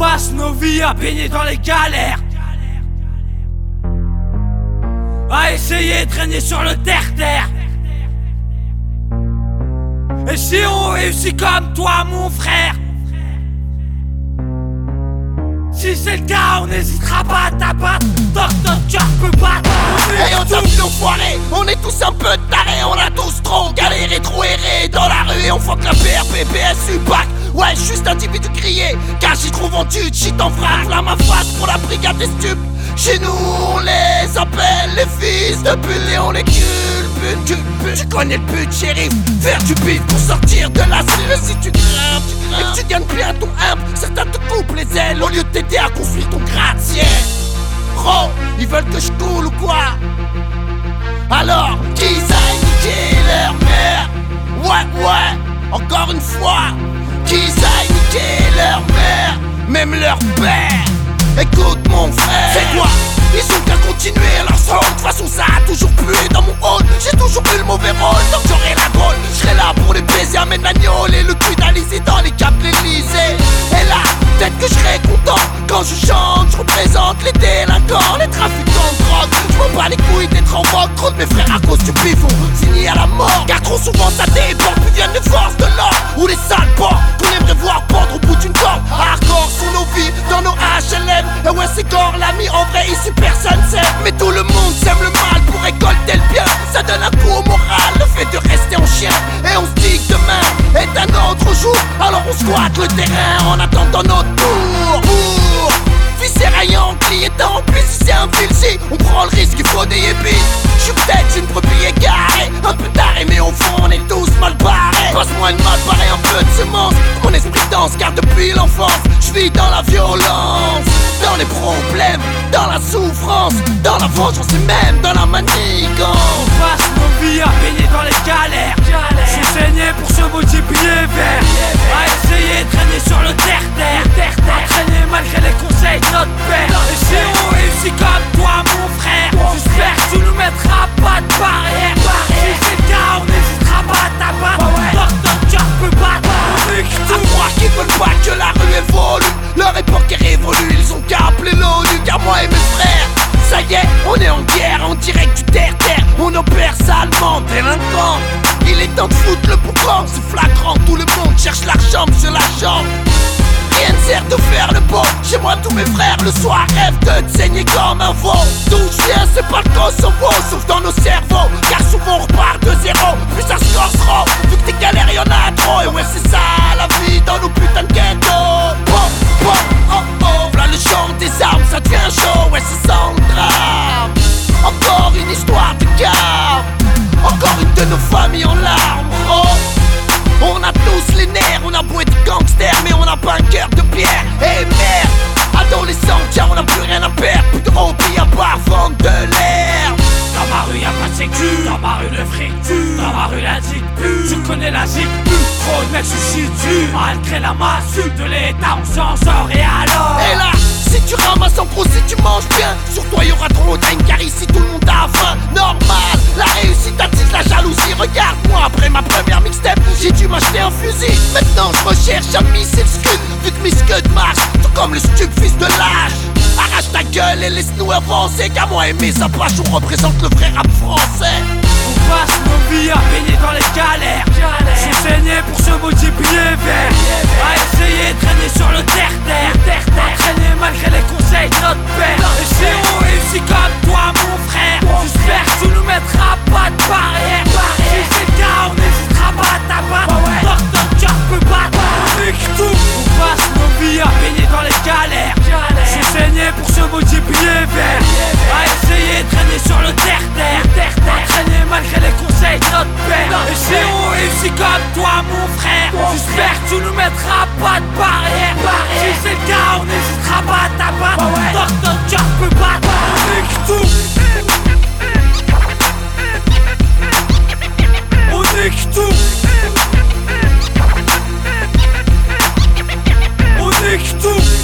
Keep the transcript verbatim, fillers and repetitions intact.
passe nos vies à baigner dans les galères, à essayer de régner sur le terre-terre. Et si on réussit comme toi mon frère, si c'est le cas, on n'hésitera pas à t'abattre. Tant que notre cœur peut battre. Et on t'a vu l'enfoiré, on est tous un peu tarés. On a tous trop galéré, trop erré dans la rue. Et on fuck la P R P, P S U, B A C. Ouais, juste individu crié, car j'y trouve en tue, shit en frappe. La ma face pour la brigade des stupes. Chez nous on les appelle les fils de pute et on les culpute. Tu connais le but, shérif, faire du beat pour sortir de la rue. Si tu grimpes, tu grimpes, et que tu gagnes bien ton humble, certains te coupent les ailes au lieu de t'aider à construire ton gratte-ciel. Gros, ils veulent que je coule ou quoi? Alors qu'ils aillent niquer leur mère. Ouais, ouais, encore une fois, qu'ils aillent niquer leur mère, même leur père. Écoute mon frère, c'est quoi? Ils ont qu'à continuer leur son. De toute façon ça a toujours pué dans mon hall. J'ai toujours eu le mauvais rôle. Tant que j'aurai la gaule, je serai là pour les baiser, amène l'agneau et le cul d'Alizé dans les caps l'Elysée. Et là, peut-être que je serai content quand je chante. Je représente les délinquants, les trafiquants de drogue. Je m'en bats les couilles d'être en vogue. Trop de mes frères à cause du bif ont fini à la mort, car trop souvent ça déborde. Puis viennent les forces de l'ordre ou les sales porcs qu'on aimerait voir pendre au bout d'une corde. Hardcore sont nos vies dans nos H L M. Et ouais c'est gore l'ami, en vrai ici personne s'aime. Mais tout le monde sème le mal pour récolter le bien. Ça donne un coup au moral, le fait de rester en chien. Et on se dit que demain est un autre jour. Alors on squatte le terrain en attendant notre tour. Pour viscérailler en cliétant. Puis si c'est un fil, si on prend le risque, il faut des épis. J'suis peut-être une brebis égarée, un peu taré, mais au fond on est tous mal barrés. Passe-moi une mal barrée, un peu de semence. Mon esprit danse car depuis l'enfance j'vis dans la violence, dans les problèmes, dans la souffrance, dans la vengeance et même dans la manigance. On passe nos vies à baigner dans les galères, j'ai saigné pour se multiplier vers, à essayer de traîner sur le terre-terre, à traîner malgré les conseils de notre père. Et si on réussit comme toi mon frère, j'espère que tu nous mettras pas de barrière. Si c'est le cas, on n'hésitera pas à t'abattre. Tant que notre cœur peut battre, on est que à croire qu'ils veulent pas que la rue évolue. Leur époque est révolue, ils ont qu'à appeler l'ONU. Car moi et mes frères, ça y est, on est en guerre, en direct du terre-terre. On opère salement, délinquant. Il est temps de foutre le boucan, c'est flagrant. Tout le monde cherche l'argent, monsieur l'argent. Rien ne sert de faire le beau. Chez moi tous mes frères le soir rêvent de te saigner comme un veau. D'où je viens c'est pas le Kosovo, sauf dans nos cerveaux. Car souvent on repart de zéro, puis ça se corse. Vu que tes galères y'en a trop. Et ouais c'est ça la vie dans nos putains de ghettos. Oh, oh, oh, oh. V'là le chant des armes, ça devient chaud. Ouais c'est sans drame. Encore une histoire de gare. Encore une de nos familles en larmes. Oh. On a tous les nerfs, on a beau être gangster, mais on n'a pas un cœur de pierre. Et merde, adolescent, tiens on n'a plus rien à perdre. Plus de hobby à part vendre de l'air. Dans ma rue y'a pas de sécu, dans ma rue le fric tue, dans ma rue la zig pue, je connais la zig pue. Trop de mecs se situent, malgré la massue de l'état on s'en sort et alors. Et là, si tu ramasses en gros, si tu manges bien, sur toi y'aura trop d'haine car ici tout le monde a faim. Normal, la réussite attise la jalousie. Regarde-moi après ma première mixtape, j'ai dû m'acheter un fusil. Maintenant je recherche un missile scud, vu que mes scuds marchent, tout comme le stup fils de lâche. Arrache ta gueule et laisse-nous avancer, car moi et mes apaches on représente le vrai rap français. On passe nos vies à baigner dans les galères, j'ai saigné pour se multiplier vers, à essayer de traîner sur le terre-terre, à traîner malgré les conseils de notre père. Et si on réussit comme toi mon frère, j'espère que tu nous mettras pas de barrière. Si c'est le cas, on n'hésitera pas à t'abattre. Tant que notre cœur peut battre, on est que tout. On passe nos vies à baigner dans les galères, j'ai saigné pour se multiplier vers, à essayer de traîner sur le terre-terre, à traîner malgré les conseils de notre père. Et si on réussit comme toi mon frère, j'espère que tu nous mettras pas de barrière. Si c'est le cas, on n'hésitera pas à t'abattre. Tant que notre cœur peut battre, on est que tout. On est que tout. On est que tout.